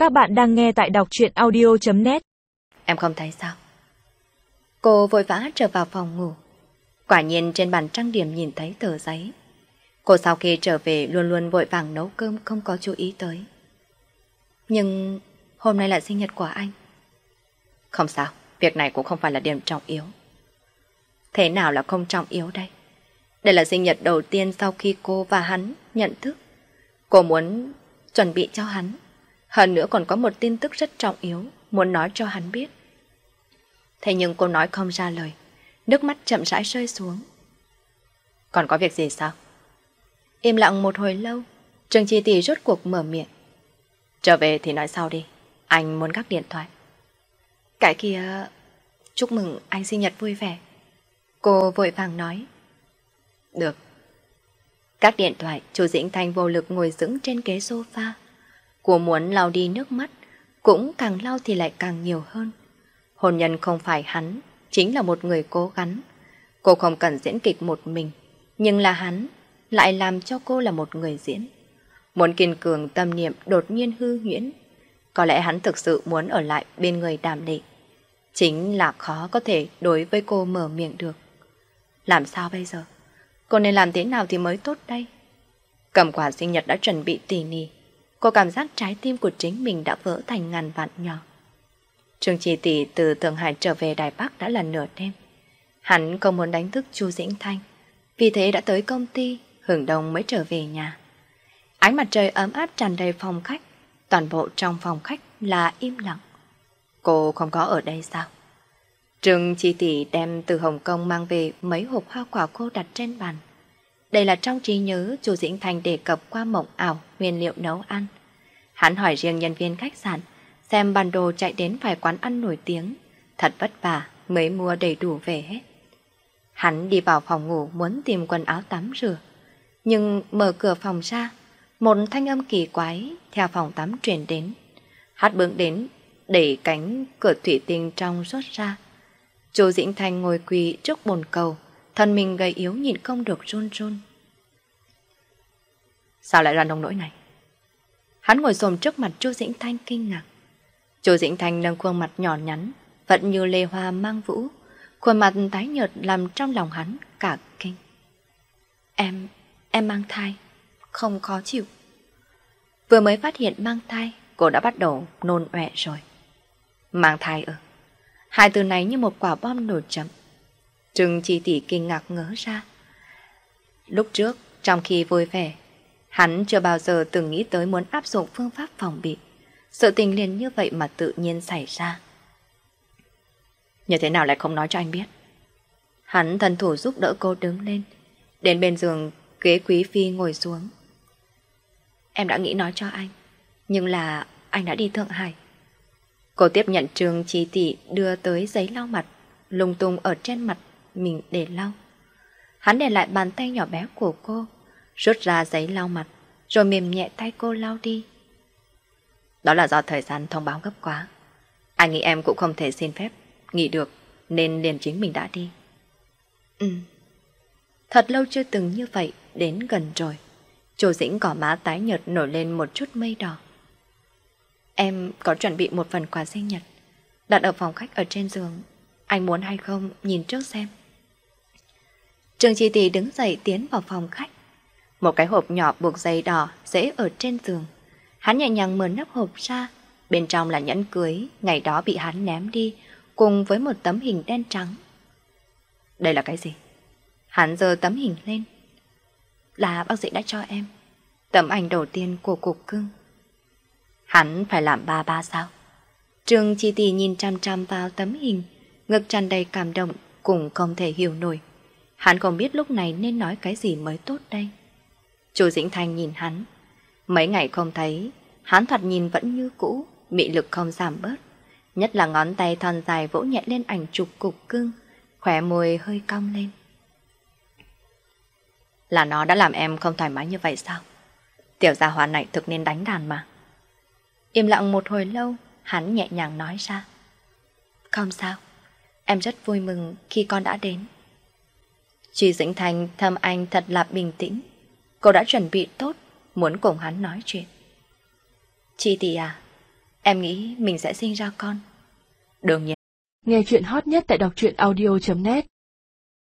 Các bạn đang nghe tại đọc truyện audio.net. Em không thấy sao? Cô vội vã trở vào phòng ngủ. Quả nhiên trên bàn trang điểm nhìn thấy tờ giấy. Cô sau khi trở về luôn luôn vội vàng nấu cơm, không có chú ý tới. Nhưng hôm nay là sinh nhật của anh. Không sao, việc này cũng không phải là điểm trọng yếu. Thế nào là không trọng yếu đây? Đây là sinh nhật đầu tiên sau khi cô và hắn nhận thức. Cô muốn chuẩn bị cho hắn. Hơn nữa còn có một tin tức rất trọng yếu muốn nói cho hắn biết. Thế nhưng cô nói không ra lời, nước mắt chậm rãi rơi xuống. Còn có việc gì sao? Im lặng một hồi lâu, Trương Chi Tỷ rốt cuộc mở miệng. Trở về thì nói sau đi, anh muốn gác điện thoại. Cái kia, chúc mừng anh sinh nhật vui vẻ. Cô vội vàng nói. Được. Gác điện thoại, Chu Dĩnh Thanh vô lực ngồi dững trên ghế sofa. Cô muốn lau đi nước mắt, cũng càng lau thì lại càng nhiều hơn. Hôn nhân không phải hắn, chính là một người cố gắng. Cô không cần diễn kịch một mình, nhưng là hắn lại làm cho cô là một người diễn. Muốn kiên cường tâm niệm đột nhiên hư huyễn. Có lẽ hắn thực sự muốn ở lại bên người Đàm Lệ. Chính là khó có thể đối với cô mở miệng được. Làm sao bây giờ? Cô nên làm thế nào thì mới tốt đây? Cầm quà sinh nhật đã chuẩn bị tỉ mỉ. Cô cảm giác trái tim của chính mình đã vỡ thành ngàn vạn nhỏ. Trương Chi Tỷ từ Thượng Hải trở về Đài Bắc đã là nửa đêm. Hắn không muốn đánh thức Chu Dĩnh Thanh, vì thế đã tới công ty, hưởng đông mới trở về nhà. Ánh mặt trời ấm áp tràn đầy phòng khách, toàn bộ trong phòng khách là im lặng. Cô không có ở đây sao? Trương Chi Tỷ đem từ Hồng Kông mang về mấy hộp hoa quả khô đặt trên bàn. Đây là trong trí nhớ Chu Dĩnh Thanh đề cập qua mộng ảo nguyên liệu nấu ăn. Hắn hỏi riêng nhân viên khách sạn, xem bản đồ chạy đến vài quán ăn nổi tiếng, thật vất vả mới mua đầy đủ về hết. Hắn đi vào phòng ngủ muốn tìm quần áo tắm rửa, nhưng mở cửa phòng ra, một thanh âm kỳ quái theo phòng tắm truyền đến. Hắn bước đến, đẩy cánh cửa thủy tinh trong rót ra. Chu Dĩnh Thanh ngồi quỳ trước bồn cầu, thân mình gầy yếu nhịn không được run run. Sao lại ra nông nỗi này? Hắn ngồi xổm trước mặt Chu Dĩnh Thanh kinh ngạc. Chu Dĩnh Thanh nâng khuôn mặt nhỏ nhắn, vẫn như lê hoa mang vũ, khuôn mặt tái nhợt làm trong lòng hắn cả kinh. Em mang thai, không khó chịu. Vừa mới phát hiện mang thai, cô đã bắt đầu nôn ọe rồi. Mang thai ư? Hai từ này như một quả bom nổ chậm. Trương Chi Tỷ kinh ngạc ngớ ra. Lúc trước, trong khi vui vẻ, hắn chưa bao giờ từng nghĩ tới muốn áp dụng phương pháp phòng bị. Sự tình liền như vậy mà tự nhiên xảy ra. Như thế nào lại không nói cho anh biết? Hắn thân thủ giúp đỡ cô đứng lên, đến bên giường ghế quý phi ngồi xuống. Em đã nghĩ nói cho anh, nhưng là anh đã đi Thượng Hải. Cô tiếp nhận Trương Chi Tỷ đưa tới giấy lau mặt, lung tung ở trên mặt mình để lau. Hắn để lại bàn tay nhỏ bé của cô, rút ra giấy lau mặt, rồi mềm nhẹ tay cô lau đi. Đó là do thời gian thông báo gấp quá. Anh nghĩ em cũng không thể xin phép nghỉ được, nên liền chính mình đã đi. Thật lâu chưa từng như vậy, đến gần rồi. Chu Dĩnh gò má tái nhợt nổi lên một chút mây đỏ. Em có chuẩn bị một phần quà sinh nhật, đặt ở phòng khách ở trên giường. Anh muốn hay không nhìn trước xem. Trương Chi Tỷ đứng dậy tiến vào phòng khách. Một cái hộp nhỏ buộc dây đỏ dễ ở trên giường. Hắn nhẹ nhàng mở nắp hộp ra. Bên trong là nhẫn cưới ngày đó bị hắn ném đi, cùng với một tấm hình đen trắng. Đây là cái gì? Hắn giơ tấm hình lên. Là bác sĩ đã cho em, tấm ảnh đầu tiên của cục cưng. Hắn phải làm ba sao? Trương Chi Tỷ nhìn chăm chăm vào tấm hình, ngực tràn đầy cảm động, cũng không thể hiểu nổi. Hắn không biết lúc này nên nói cái gì mới tốt đây. Chu Dĩnh Thanh nhìn hắn. Mấy ngày không thấy, hắn thoạt nhìn vẫn như cũ, mị lực không giảm bớt. Nhất là ngón tay thon dài vỗ nhẹ lên ảnh chụp cục cưng, khóe môi hơi cong lên. Là nó đã làm em không thoải mái như vậy sao? Tiểu gia hỏa này thực nên đánh đàn mà. Im lặng một hồi lâu, hắn nhẹ nhàng nói ra. Không sao, em rất vui mừng khi con đã đến. Chu Dĩnh Thanh thầm anh thật là bình tĩnh. Cô đã chuẩn bị tốt, muốn cùng hắn nói chuyện. Chi Tỷ à, Em nghĩ mình sẽ sinh ra con. Đương nhiên. Nghe chuyện hot nhất tại đọc truyện audio.net